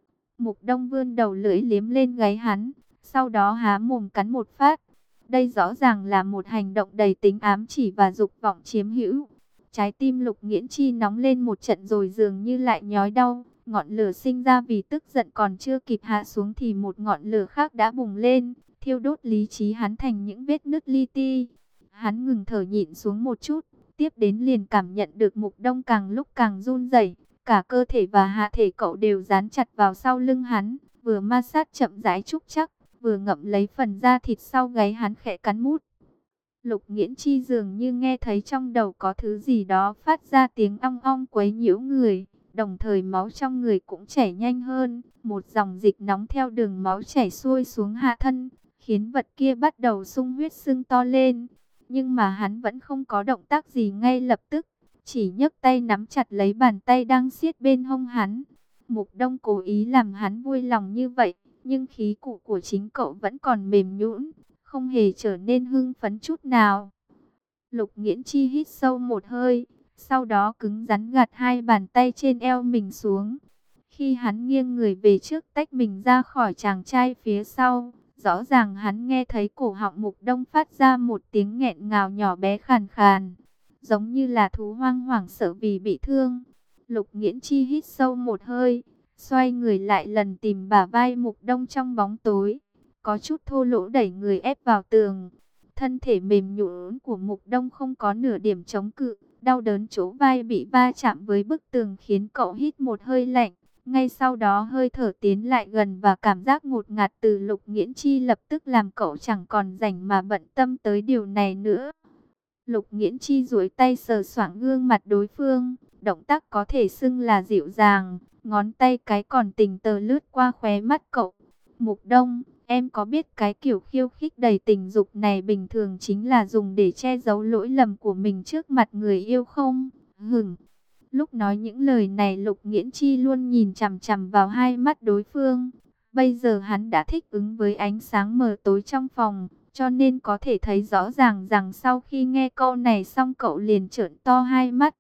Mục Đông vươn đầu lưỡi liếm lên gáy hắn, sau đó há mồm cắn một phát. Đây rõ ràng là một hành động đầy tính ám chỉ và dục vọng chiếm hữu. Trái tim Lục Nghiễn Chi nóng lên một trận rồi dường như lại nhói đau. Ngọn lửa sinh ra vì tức giận còn chưa kịp hạ xuống thì một ngọn lửa khác đã bùng lên, thiêu đốt lý trí hắn thành những vết nứt li ti. Hắn ngừng thở nhịn xuống một chút, tiếp đến liền cảm nhận được Mục Đông càng lúc càng run rẩy, cả cơ thể và hạ thể cậu đều dán chặt vào sau lưng hắn, vừa ma sát chậm rãi trúc chắc, vừa ngậm lấy phần da thịt sau gáy hắn khẽ cắn mút. Lục Nghiễn Chi dường như nghe thấy trong đầu có thứ gì đó phát ra tiếng ong ong quấy nhiễu người, đồng thời máu trong người cũng chảy nhanh hơn, một dòng dịch nóng theo đường máu chảy xuôi xuống hạ thân, khiến vật kia bắt đầu sung huyết sưng to lên. Nhưng mà hắn vẫn không có động tác gì ngay lập tức, chỉ nhấc tay nắm chặt lấy bàn tay đang siết bên hông hắn. Mục Đông cố ý làm hắn vui lòng như vậy, nhưng khí cụ của chính cậu vẫn còn mềm nhũn, không hề trở nên hưng phấn chút nào. Lục Nghiễn Chi hít sâu một hơi, sau đó cứng rắn gạt hai bàn tay trên eo mình xuống. Khi hắn nghiêng người về trước tách mình ra khỏi chàng trai phía sau, rõ ràng hắn nghe thấy cổ họng Mục Đông phát ra một tiếng nghẹn ngào nhỏ bé khàn khàn, giống như là thú hoang hoảng sợ vì bị thương. Lục Nghiễn Chi hít sâu một hơi, xoay người lại lần tìm bả vai Mục Đông trong bóng tối, có chút thô lỗ đẩy người ép vào tường. Thân thể mềm nhũn của Mục Đông không có nửa điểm chống cự, đau đớn chỗ vai bị va chạm với bức tường khiến cậu hít một hơi lạnh. Ngay sau đó hơi thở tiến lại gần và cảm giác ngột ngạt từ Lục Nghiễn Chi lập tức làm cậu chẳng còn rảnh mà bận tâm tới điều này nữa. Lục Nghiễn Chi duỗi tay sờ soạng gương mặt đối phương, động tác có thể xưng là dịu dàng, ngón tay cái còn tình tờ lướt qua khóe mắt cậu. Mục Đông, em có biết cái kiểu khiêu khích đầy tình dục này bình thường chính là dùng để che giấu lỗi lầm của mình trước mặt người yêu không? Hửng. Lúc nói những lời này Lục Nghiễn Chi luôn nhìn chằm chằm vào hai mắt đối phương. Bây giờ hắn đã thích ứng với ánh sáng mờ tối trong phòng, cho nên có thể thấy rõ ràng rằng sau khi nghe câu này xong cậu liền trợn to hai mắt.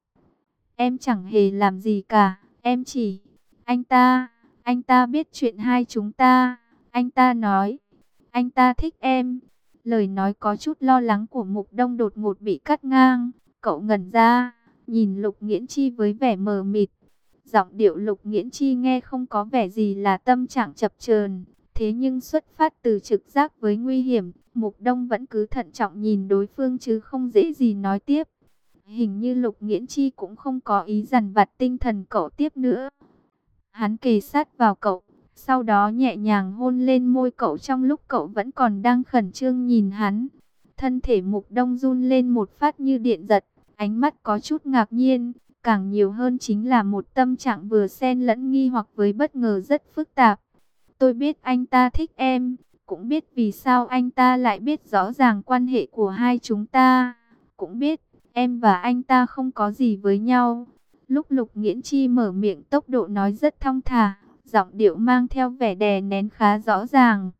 Em chẳng hề làm gì cả, em chỉ... Anh ta, anh ta biết chuyện hai chúng ta. Anh ta nói, anh ta thích em. Lời nói có chút lo lắng của Mục Đông đột ngột bị cắt ngang. Cậu ngẩn ra, nhìn Lục Nghiễn Chi với vẻ mờ mịt. Giọng điệu Lục Nghiễn Chi nghe không có vẻ gì là tâm trạng chập chờn, thế nhưng xuất phát từ trực giác với nguy hiểm, Mục Đông vẫn cứ thận trọng nhìn đối phương chứ không dễ gì nói tiếp. Hình như Lục Nghiễn Chi cũng không có ý dằn vặt tinh thần cậu tiếp nữa. Hắn kề sát vào cậu, sau đó nhẹ nhàng hôn lên môi cậu trong lúc cậu vẫn còn đang khẩn trương nhìn hắn. Thân thể Mục Đông run lên một phát như điện giật, ánh mắt có chút ngạc nhiên, càng nhiều hơn chính là một tâm trạng vừa xen lẫn nghi hoặc với bất ngờ rất phức tạp. Tôi biết anh ta thích em, cũng biết vì sao anh ta lại biết rõ ràng quan hệ của hai chúng ta, cũng biết em và anh ta không có gì với nhau. Lúc Lục Nghiễn Chi mở miệng tốc độ nói rất thong thả, giọng điệu mang theo vẻ đè nén khá rõ ràng.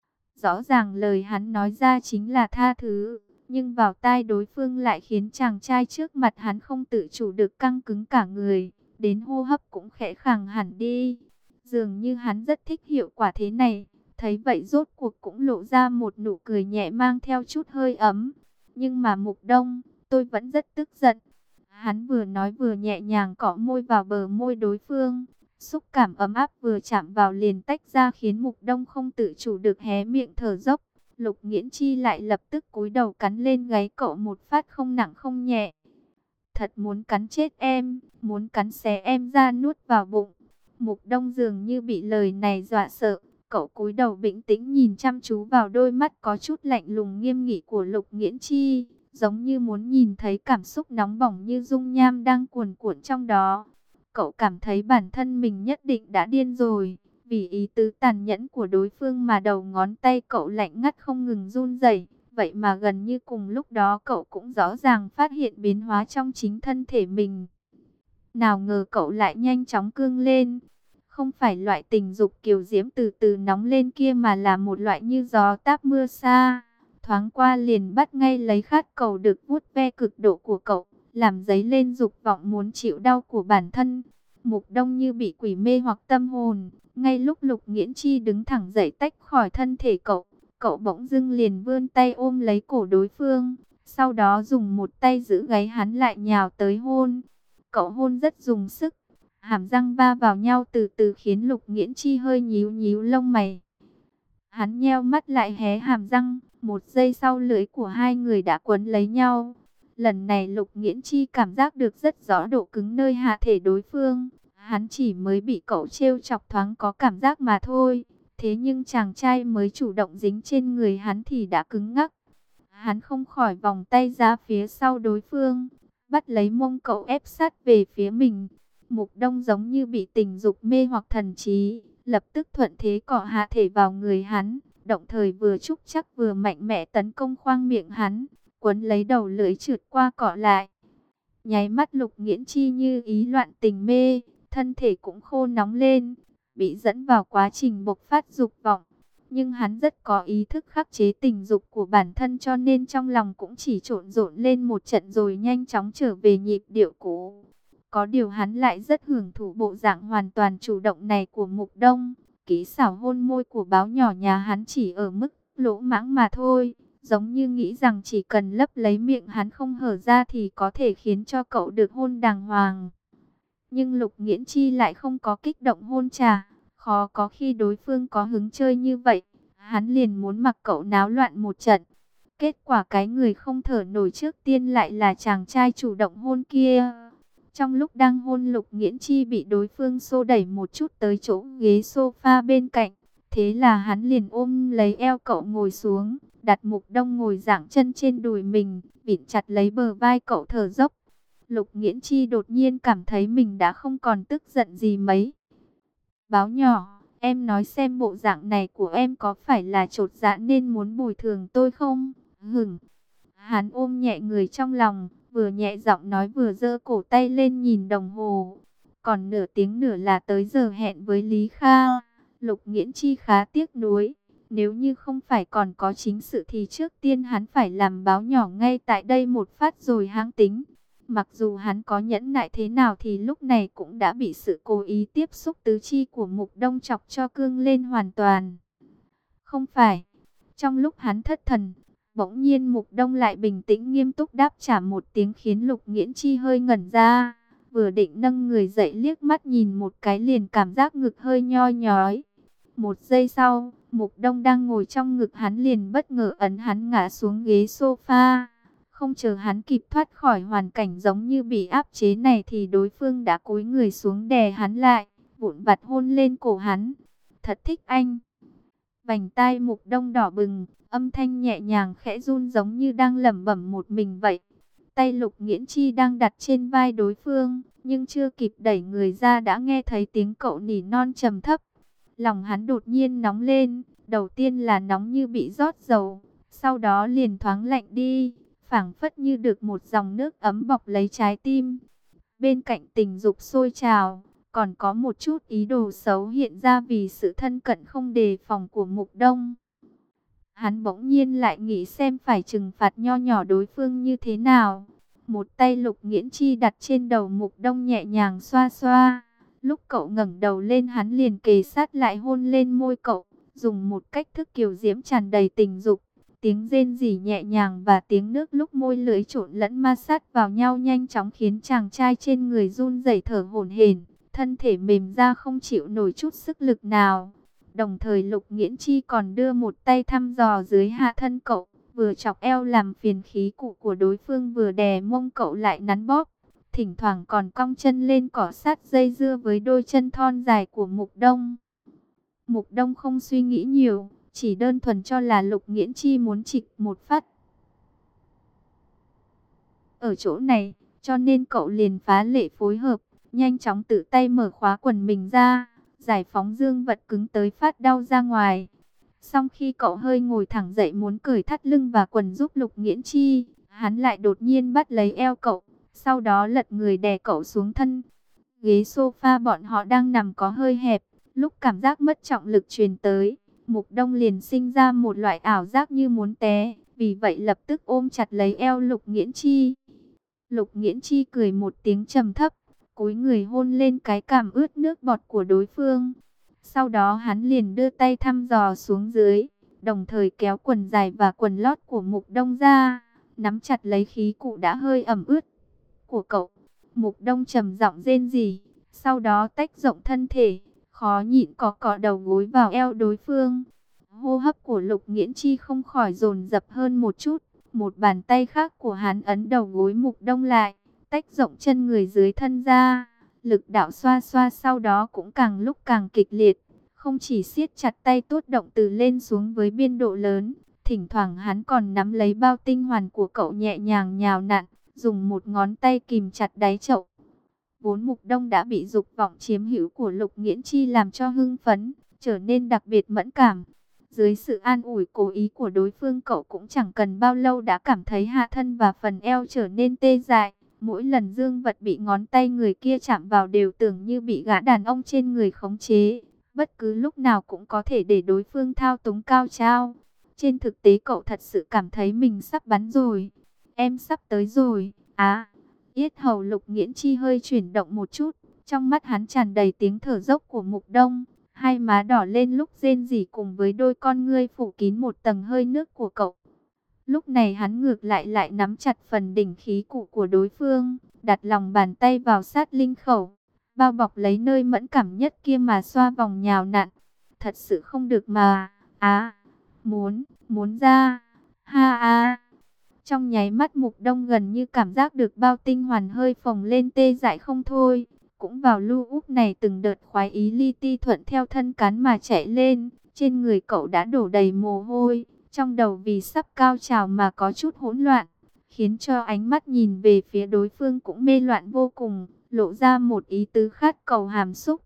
Rõ ràng lời hắn nói ra chính là tha thứ, nhưng vào tai đối phương lại khiến chàng trai trước mặt hắn không tự chủ được căng cứng cả người, đến hô hấp cũng khẽ khàng hẳn đi. Dường như hắn rất thích hiệu quả thế này, thấy vậy rốt cuộc cũng lộ ra một nụ cười nhẹ mang theo chút hơi ấm. Nhưng mà Mục Đông, tôi vẫn rất tức giận. Hắn vừa nói vừa nhẹ nhàng cọ môi vào bờ môi đối phương. Xúc cảm ấm áp vừa chạm vào liền tách ra khiến Mục Đông không tự chủ được hé miệng thở dốc. Lục Nghiễn Chi lại lập tức cúi đầu cắn lên gáy cậu một phát không nặng không nhẹ. Thật muốn cắn chết em, muốn cắn xé em ra nuốt vào bụng. Mục Đông dường như bị lời này dọa sợ. Cậu cúi đầu bình tĩnh nhìn chăm chú vào đôi mắt có chút lạnh lùng nghiêm nghị của Lục Nghiễn Chi, giống như muốn nhìn thấy cảm xúc nóng bỏng như dung nham đang cuồn cuộn trong đó. Cậu cảm thấy bản thân mình nhất định đã điên rồi, vì ý tứ tàn nhẫn của đối phương mà đầu ngón tay cậu lạnh ngắt không ngừng run rẩy, Vậy mà gần như cùng lúc đó cậu cũng rõ ràng phát hiện biến hóa trong chính thân thể mình. Nào ngờ cậu lại nhanh chóng cương lên. Không phải loại tình dục kiều diễm từ từ nóng lên kia mà là một loại như gió táp mưa xa. Thoáng qua liền bắt ngay lấy khát cầu được vuốt ve cực độ của cậu, làm dấy lên dục vọng muốn chịu đau của bản thân. Mục Đông như bị quỷ mê hoặc tâm hồn. Ngay lúc Lục Nghiễn Chi đứng thẳng dậy tách khỏi thân thể cậu, cậu bỗng dưng liền vươn tay ôm lấy cổ đối phương. Sau đó dùng một tay giữ gáy hắn lại nhào tới hôn. Cậu hôn rất dùng sức, hàm răng va vào nhau từ từ khiến Lục Nghiễn Chi hơi nhíu nhíu lông mày. Hắn nheo mắt lại hé hàm răng, một giây sau lưỡi của hai người đã quấn lấy nhau. Lần này Lục Nghiễn Chi cảm giác được rất rõ độ cứng nơi hạ thể đối phương. Hắn chỉ mới bị cậu trêu chọc thoáng có cảm giác mà thôi. Thế nhưng chàng trai mới chủ động dính trên người hắn thì đã cứng ngắc. Hắn không khỏi vòng tay ra phía sau đối phương, bắt lấy mông cậu ép sát về phía mình. Mục Đông giống như bị tình dục mê hoặc thần trí, lập tức thuận thế cọ hạ thể vào người hắn, đồng thời vừa trúc chắc vừa mạnh mẽ tấn công khoang miệng hắn, quấn lấy đầu lưỡi trượt qua cọ lại. Nháy mắt Lục Nghiễn Chi như ý loạn tình mê, thân thể cũng khô nóng lên, bị dẫn vào quá trình bộc phát dục vọng. Nhưng hắn rất có ý thức khắc chế tình dục của bản thân cho nên trong lòng cũng chỉ trộn rộn lên một trận rồi nhanh chóng trở về nhịp điệu cũ. Có điều hắn lại rất hưởng thụ bộ dạng hoàn toàn chủ động này của Mục Đông. Kỹ xảo hôn môi của báo nhỏ nhà hắn chỉ ở mức lỗ mãng mà thôi. Giống như nghĩ rằng chỉ cần lấp lấy miệng hắn không hở ra thì có thể khiến cho cậu được hôn đàng hoàng. Nhưng Lục Nghiễn Chi lại không có kích động hôn trả. Khó có khi đối phương có hứng chơi như vậy, hắn liền muốn mặc cậu náo loạn một trận. Kết quả cái người không thở nổi trước tiên lại là chàng trai chủ động hôn kia. Trong lúc đang hôn Lục Nghiễn Chi bị đối phương xô đẩy một chút tới chỗ ghế sofa bên cạnh. Thế là hắn liền ôm lấy eo cậu ngồi xuống, đặt Mục Đông ngồi giãng chân trên đùi mình, vịn chặt lấy bờ vai cậu thở dốc. Lục Nghiễn Chi đột nhiên cảm thấy mình đã không còn tức giận gì mấy. Báo nhỏ, em nói xem bộ dạng này của em có phải là chột dạ nên muốn bồi thường tôi không? Hửng. Hắn ôm nhẹ người trong lòng, vừa nhẹ giọng nói vừa giơ cổ tay lên nhìn đồng hồ. Còn nửa tiếng nữa là tới giờ hẹn với Lý Kha. Lục Nghiễn Chi khá tiếc nuối. Nếu như không phải còn có chính sự thì trước tiên hắn phải làm báo nhỏ ngay tại đây một phát rồi hãng tính. Mặc dù hắn có nhẫn nại thế nào thì lúc này cũng đã bị sự cố ý tiếp xúc tứ chi của Mục Đông chọc cho cương lên hoàn toàn. Không phải. Trong lúc hắn thất thần, bỗng nhiên Mục Đông lại bình tĩnh nghiêm túc đáp trả một tiếng khiến Lục Nghiễn Chi hơi ngẩn ra. Vừa định nâng người dậy liếc mắt nhìn một cái liền cảm giác ngực hơi nhoi nhói. Một giây sau, Mục Đông đang ngồi trong ngực hắn liền bất ngờ ấn hắn ngã xuống ghế sofa. Không chờ hắn kịp thoát khỏi hoàn cảnh giống như bị áp chế này thì đối phương đã cúi người xuống đè hắn lại, vụn vặt hôn lên cổ hắn. Thật thích anh. Vành tai Mục Đông đỏ bừng, âm thanh nhẹ nhàng khẽ run giống như đang lẩm bẩm một mình vậy. Tay Lục Nghiễn Chi đang đặt trên vai đối phương, nhưng chưa kịp đẩy người ra đã nghe thấy tiếng cậu nỉ non trầm thấp. Lòng hắn đột nhiên nóng lên, đầu tiên là nóng như bị rót dầu, sau đó liền thoáng lạnh đi, phảng phất như được một dòng nước ấm bọc lấy trái tim. Bên cạnh tình dục sôi trào, còn có một chút ý đồ xấu hiện ra vì sự thân cận không đề phòng của Mục Đông. Hắn bỗng nhiên lại nghĩ xem phải trừng phạt nho nhỏ đối phương như thế nào. Một tay Lục Nghiễn Chi đặt trên đầu Mục Đông nhẹ nhàng xoa xoa. Lúc cậu ngẩng đầu lên hắn liền kề sát lại hôn lên môi cậu, dùng một cách thức kiều diễm tràn đầy tình dục. Tiếng rên rỉ nhẹ nhàng và tiếng nước lúc môi lưỡi trộn lẫn ma sát vào nhau nhanh chóng khiến chàng trai trên người run rẩy thở hổn hển, thân thể mềm ra không chịu nổi chút sức lực nào. Đồng thời Lục Nghiễn Chi còn đưa một tay thăm dò dưới hạ thân cậu, vừa chọc eo làm phiền khí cụ của đối phương vừa đè mông cậu lại nắn bóp. Thỉnh thoảng còn cong chân lên cỏ sát dây dưa với đôi chân thon dài của Mục Đông. Mục Đông không suy nghĩ nhiều, chỉ đơn thuần cho là Lục Nghiễn Chi muốn chịch một phát ở chỗ này, cho nên cậu liền phá lệ phối hợp, nhanh chóng tự tay mở khóa quần mình ra, giải phóng dương vật cứng tới phát đau ra ngoài. Xong khi cậu hơi ngồi thẳng dậy muốn cởi thắt lưng và quần giúp Lục Nghiễn Chi, hắn lại đột nhiên bắt lấy eo cậu, sau đó lật người đè cậu xuống thân. Ghế sofa bọn họ đang nằm có hơi hẹp, lúc cảm giác mất trọng lực truyền tới, Mục Đông liền sinh ra một loại ảo giác như muốn té, vì vậy lập tức ôm chặt lấy eo Lục Nghiễn Chi. Lục Nghiễn Chi cười một tiếng trầm thấp, cúi người hôn lên cái cằm ướt nước bọt của đối phương. Sau đó hắn liền đưa tay thăm dò xuống dưới, đồng thời kéo quần dài và quần lót của Mục Đông ra, nắm chặt lấy khí cụ đã hơi ẩm ướt của cậu. Mục Đông trầm giọng rên rỉ, sau đó tách rộng thân thể, khó nhịn có cọ đầu gối vào eo đối phương. Hô hấp của Lục Nghiễn Chi không khỏi dồn dập hơn một chút, một bàn tay khác của hắn ấn đầu gối Mục Đông lại, tách rộng chân người dưới thân ra. Lực đạo xoa xoa sau đó cũng càng lúc càng kịch liệt, không chỉ siết chặt tay tốt động từ lên xuống với biên độ lớn, thỉnh thoảng hắn còn nắm lấy bao tinh hoàn của cậu nhẹ nhàng nhào nặn, dùng một ngón tay kìm chặt đáy chậu. Vốn Mục Đông đã bị dục vọng chiếm hữu của Lục Nghiễn Chi làm cho hưng phấn, trở nên đặc biệt mẫn cảm. Dưới sự an ủi cố ý của đối phương, cậu cũng chẳng cần bao lâu đã cảm thấy hạ thân và phần eo trở nên tê dại. Mỗi lần dương vật bị ngón tay người kia chạm vào đều tưởng như bị gã đàn ông trên người khống chế. Bất cứ lúc nào cũng có thể để đối phương thao túng cao trao. Trên thực tế cậu thật sự cảm thấy mình sắp bắn rồi. Em sắp tới rồi. Á, yết hầu Lục Nghiễn Chi hơi chuyển động một chút. Trong mắt hắn tràn đầy tiếng thở dốc của Mục Đông. Hai má đỏ lên lúc rên rỉ cùng với đôi con ngươi phủ kín một tầng hơi nước của cậu. Lúc này hắn ngược lại lại nắm chặt phần đỉnh khí cụ của đối phương, đặt lòng bàn tay vào sát linh khẩu, bao bọc lấy nơi mẫn cảm nhất kia mà xoa vòng nhào nặn. Thật sự không được mà, á, muốn, muốn ra, ha a. Trong nháy mắt Mục Đông gần như cảm giác được bao tinh hoàn hơi phồng lên tê dại không thôi. Cũng vào lưu úp này từng đợt khoái ý li ti thuận theo thân cán mà chạy lên, trên người cậu đã đổ đầy mồ hôi. Trong đầu vì sắp cao trào mà có chút hỗn loạn, khiến cho ánh mắt nhìn về phía đối phương cũng mê loạn vô cùng, lộ ra một ý tứ khát cầu hàm xúc.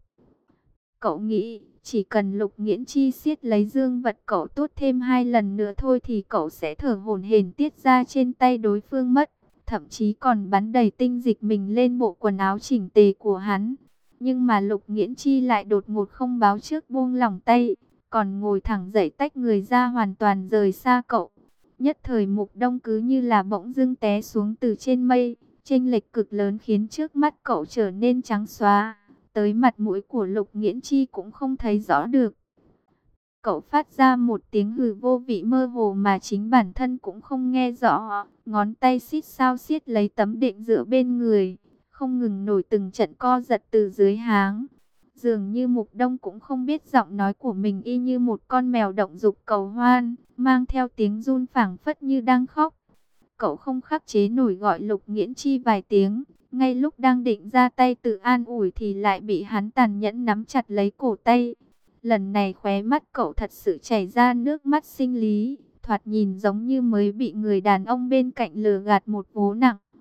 Cậu nghĩ, chỉ cần Lục Nghiễn Chi siết lấy dương vật cậu tốt thêm hai lần nữa thôi thì cậu sẽ thở hổn hển tiết ra trên tay đối phương mất, thậm chí còn bắn đầy tinh dịch mình lên bộ quần áo chỉnh tề của hắn. Nhưng mà Lục Nghiễn Chi lại đột ngột không báo trước buông lỏng tay, còn ngồi thẳng dậy tách người ra hoàn toàn rời xa cậu. Nhất thời Mục Đông cứ như là bỗng dưng té xuống từ trên mây, chênh lệch cực lớn khiến trước mắt cậu trở nên trắng xóa, tới mặt mũi của Lục Nghiễn Chi cũng không thấy rõ được. Cậu phát ra một tiếng hừ vô vị mơ hồ mà chính bản thân cũng không nghe rõ, ngón tay xít sao xiết lấy tấm đệm dựa bên người, không ngừng nổi từng trận co giật từ dưới háng. Dường như Mục Đông cũng không biết giọng nói của mình y như một con mèo động dục cầu hoan, mang theo tiếng run phảng phất như đang khóc. Cậu không khắc chế nổi gọi Lục Nghiễn Chi vài tiếng, ngay lúc đang định ra tay tự an ủi thì lại bị hắn tàn nhẫn nắm chặt lấy cổ tay. Lần này khóe mắt cậu thật sự chảy ra nước mắt sinh lý, thoạt nhìn giống như mới bị người đàn ông bên cạnh lừa gạt một vố nặng.